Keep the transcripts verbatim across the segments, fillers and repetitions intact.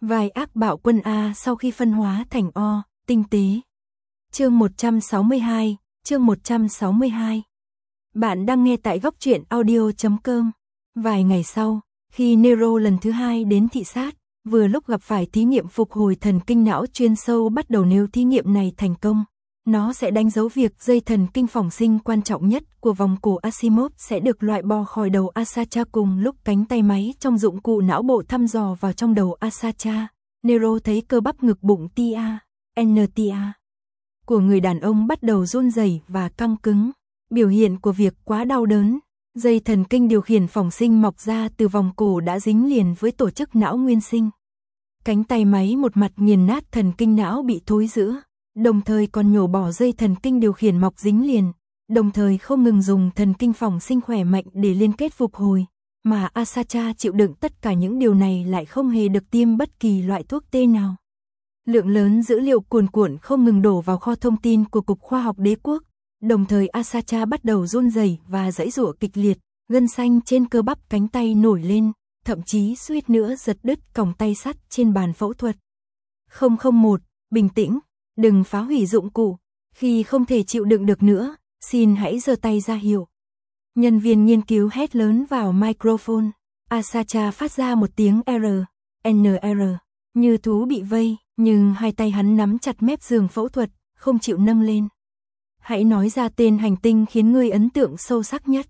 Vài ác bạo quân A sau khi phân hóa thành O, tinh tế. Chương một trăm sáu mươi hai, chương một trăm sáu mươi hai. Bạn đang nghe tại góc truyện audio chấm com. Vài ngày sau, khi Nero lần thứ hai đến thị sát, vừa lúc gặp phải thí nghiệm phục hồi thần kinh não chuyên sâu bắt đầu. Nếu thí nghiệm này thành công, nó sẽ đánh dấu việc dây thần kinh phòng sinh quan trọng nhất của vòng cổ Asimov sẽ được loại bỏ khỏi đầu Asacha. Cùng lúc cánh tay máy trong dụng cụ não bộ thăm dò vào trong đầu Asacha, Nero thấy cơ bắp ngực bụng tia, en tê a của người đàn ông bắt đầu run rẩy và căng cứng, biểu hiện của việc quá đau đớn. Dây thần kinh điều khiển phòng sinh mọc ra từ vòng cổ đã dính liền với tổ chức não nguyên sinh. Cánh tay máy một mặt nghiền nát thần kinh não bị thối rữa, đồng thời còn nhổ bỏ dây thần kinh điều khiển mọc dính liền, đồng thời không ngừng dùng thần kinh phòng sinh khỏe mạnh để liên kết phục hồi. Mà Asacha chịu đựng tất cả những điều này lại không hề được tiêm bất kỳ loại thuốc tê nào. Lượng lớn dữ liệu cuồn cuộn không ngừng đổ vào kho thông tin của Cục Khoa học Đế quốc, đồng thời Asacha bắt đầu run rẩy và giãy giụa kịch liệt, gân xanh trên cơ bắp cánh tay nổi lên, thậm chí suýt nữa giật đứt còng tay sắt trên bàn phẫu thuật. không không một, bình tĩnh, đừng phá hủy dụng cụ, khi không thể chịu đựng được nữa, xin hãy giơ tay ra hiệu. Nhân viên nghiên cứu hét lớn vào microphone. Asacha phát ra một tiếng R, N R, như thú bị vây, nhưng hai tay hắn nắm chặt mép giường phẫu thuật, không chịu nâng lên. Hãy nói ra tên hành tinh khiến ngươi ấn tượng sâu sắc nhất.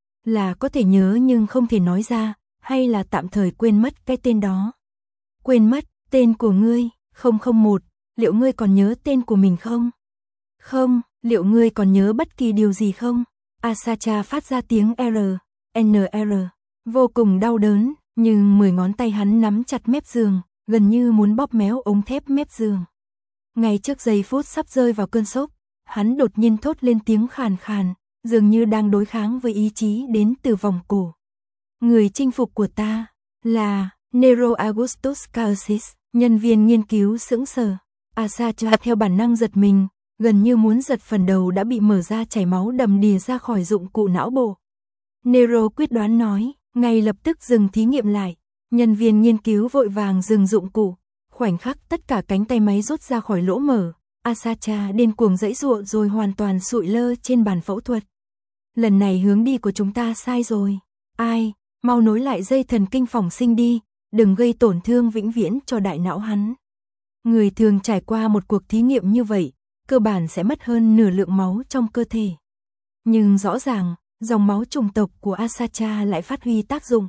Là có thể nhớ nhưng không thể nói ra, hay là tạm thời quên mất cái tên đó. Quên mất, tên của ngươi, không không một, liệu ngươi còn nhớ tên của mình không? Không, liệu ngươi còn nhớ bất kỳ điều gì không? Asacha phát ra tiếng R, N R, vô cùng đau đớn, nhưng mười ngón tay hắn nắm chặt mép giường, gần như muốn bóp méo ống thép mép giường. Ngay trước giây phút sắp rơi vào cơn sốc, hắn đột nhiên thốt lên tiếng khàn khàn, dường như đang đối kháng với ý chí đến từ vòng cổ. Người chinh phục của ta là Nero Augustus Kaosis. Nhân viên nghiên cứu sững sờ. Asacha theo bản năng giật mình, gần như muốn giật phần đầu đã bị mở ra, chảy máu đầm đìa ra khỏi dụng cụ não bộ. Nero quyết đoán nói, ngay lập tức dừng thí nghiệm lại. Nhân viên nghiên cứu vội vàng dừng dụng cụ. Khoảnh khắc tất cả cánh tay máy rút ra khỏi lỗ mở, Asacha điên cuồng giãy giụa rồi hoàn toàn sụi lơ trên bàn phẫu thuật. Lần này hướng đi của chúng ta sai rồi. Ai, mau nối lại dây thần kinh phòng sinh đi, đừng gây tổn thương vĩnh viễn cho đại não hắn. Người thường trải qua một cuộc thí nghiệm như vậy, cơ bản sẽ mất hơn nửa lượng máu trong cơ thể. Nhưng rõ ràng, dòng máu chủng tộc của Asacha lại phát huy tác dụng.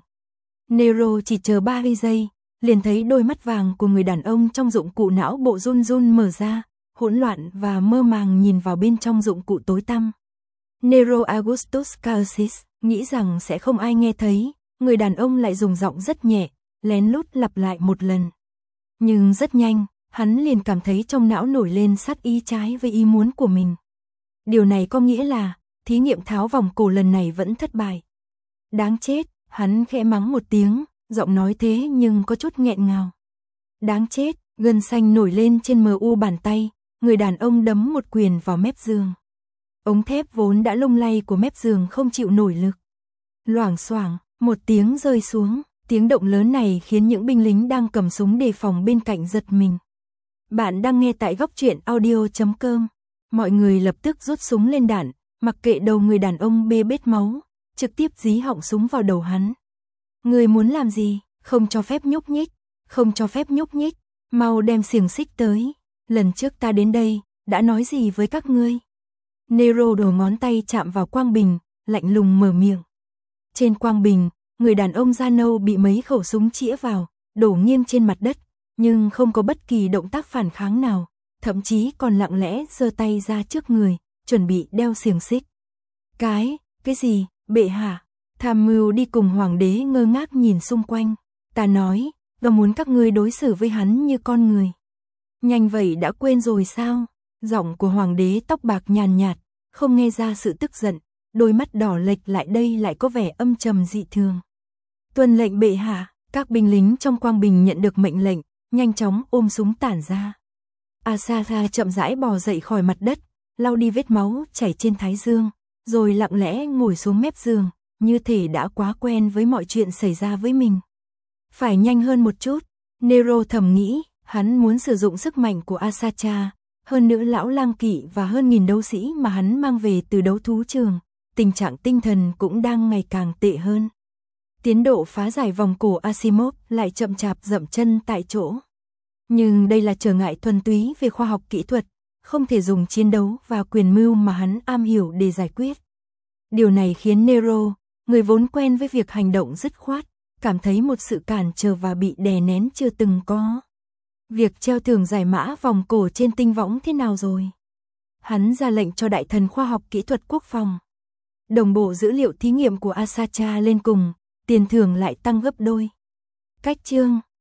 Nero chỉ chờ ba giây, liền thấy đôi mắt vàng của người đàn ông trong dụng cụ não bộ run run mở ra, hỗn loạn và mơ màng nhìn vào bên trong dụng cụ tối tăm. Nero Augustus Kaosis nghĩ rằng sẽ không ai nghe thấy, người đàn ông lại dùng giọng rất nhẹ, lén lút lặp lại một lần. Nhưng rất nhanh, hắn liền cảm thấy trong não nổi lên sát ý trái với ý muốn của mình. Điều này có nghĩa là, thí nghiệm tháo vòng cổ lần này vẫn thất bại. Đáng chết, hắn khẽ mắng một tiếng, giọng nói thế nhưng có chút nghẹn ngào. Đáng chết, gân xanh nổi lên trên mờ u bàn tay, người đàn ông đấm một quyền vào mép giường. Ống thép vốn đã lung lay của mép giường không chịu nổi lực. Loảng xoảng, một tiếng rơi xuống, tiếng động lớn này khiến những binh lính đang cầm súng đề phòng bên cạnh giật mình. Bạn đang nghe tại góc truyện audio chấm com. Mọi người lập tức rút súng lên đạn, mặc kệ đầu người đàn ông bê bết máu, trực tiếp dí họng súng vào đầu hắn. Người muốn làm gì? Không cho phép nhúc nhích, không cho phép nhúc nhích, mau đem xiềng xích tới. Lần trước ta đến đây, đã nói gì với các ngươi? Nero đầu ngón tay chạm vào quang bình, lạnh lùng mở miệng. Trên quang bình, người đàn ông da nâu bị mấy khẩu súng chĩa vào, đổ nghiêng trên mặt đất, nhưng không có bất kỳ động tác phản kháng nào, thậm chí còn lặng lẽ giơ tay ra trước người, chuẩn bị đeo xiềng xích. Cái, cái gì, bệ hạ? Tham mưu đi cùng hoàng đế ngơ ngác nhìn xung quanh. Ta nói, ta muốn các ngươi đối xử với hắn như con người. Nhanh vậy đã quên rồi sao? Giọng của hoàng đế tóc bạc nhàn nhạt, không nghe ra sự tức giận, đôi mắt đỏ lệch lại đây lại có vẻ âm trầm dị thường. Tuân lệnh bệ hạ. Các binh lính trong quang bình nhận được mệnh lệnh, nhanh chóng ôm súng tản ra. Asacha chậm rãi bò dậy khỏi mặt đất, lau đi vết máu chảy trên thái dương, rồi lặng lẽ ngồi xuống mép giường, như thể đã quá quen với mọi chuyện xảy ra với mình. Phải nhanh hơn một chút, Nero thầm nghĩ, hắn muốn sử dụng sức mạnh của Asacha, hơn nữa lão lang kỵ và hơn nghìn đấu sĩ mà hắn mang về từ đấu thú trường, tình trạng tinh thần cũng đang ngày càng tệ hơn. Tiến độ phá giải vòng cổ Asimov lại chậm chạp dậm chân tại chỗ. Nhưng đây là trở ngại thuần túy về khoa học kỹ thuật, không thể dùng chiến đấu và quyền mưu mà hắn am hiểu để giải quyết. Điều này khiến Nero, người vốn quen với việc hành động dứt khoát, cảm thấy một sự cản trở và bị đè nén chưa từng có. Việc treo thưởng giải mã vòng cổ trên tinh võng thế nào rồi? Hắn ra lệnh cho đại thần khoa học kỹ thuật quốc phòng. Đồng bộ dữ liệu thí nghiệm của Asacha lên cùng, tiền thưởng lại tăng gấp đôi. Cách chương